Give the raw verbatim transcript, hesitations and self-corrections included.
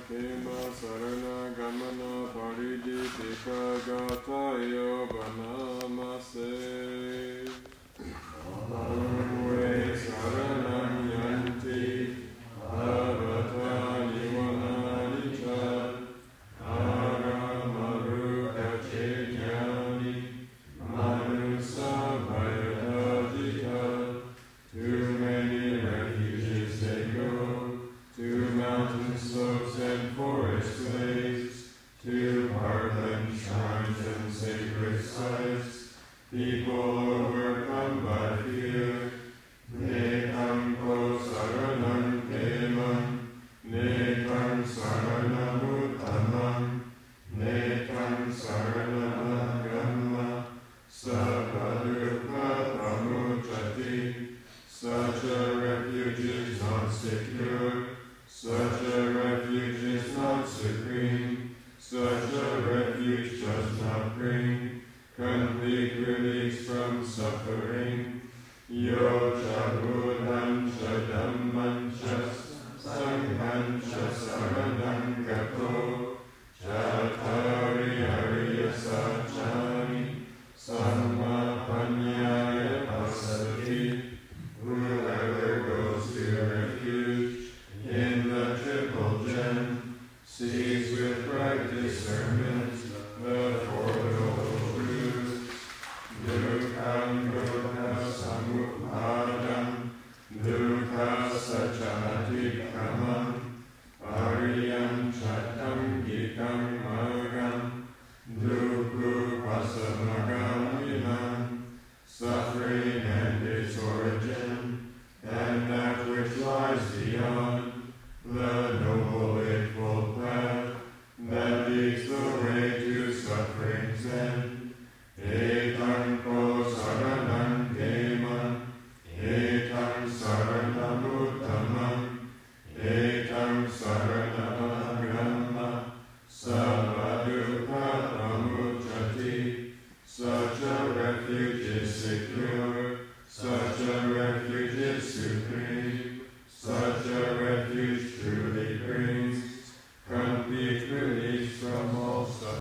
kema sarana gamana paridi tika gatayo vanamase. Awe saranam yanti bhavata nivanani cha agamaruka chetyani manusa bhayadajita. Too many refuges they go, to mountain slopes and forest ways, to parkland shrines and sacred sites. People overcome by fear, nekam ko saranam kemam, nekam saranam uttamam, nekam saranam gamma, sapadurka pamuchati. Such a refuge is not secure, such a refuge is not supreme, such a refuge does not bring complete release from suffering. Yo chabudam chadamman chas sangham chasaranam kato chatari ariya sachani sammapanyaya pasati. Whoever goes to refuge in the triple gem sees with bright discernment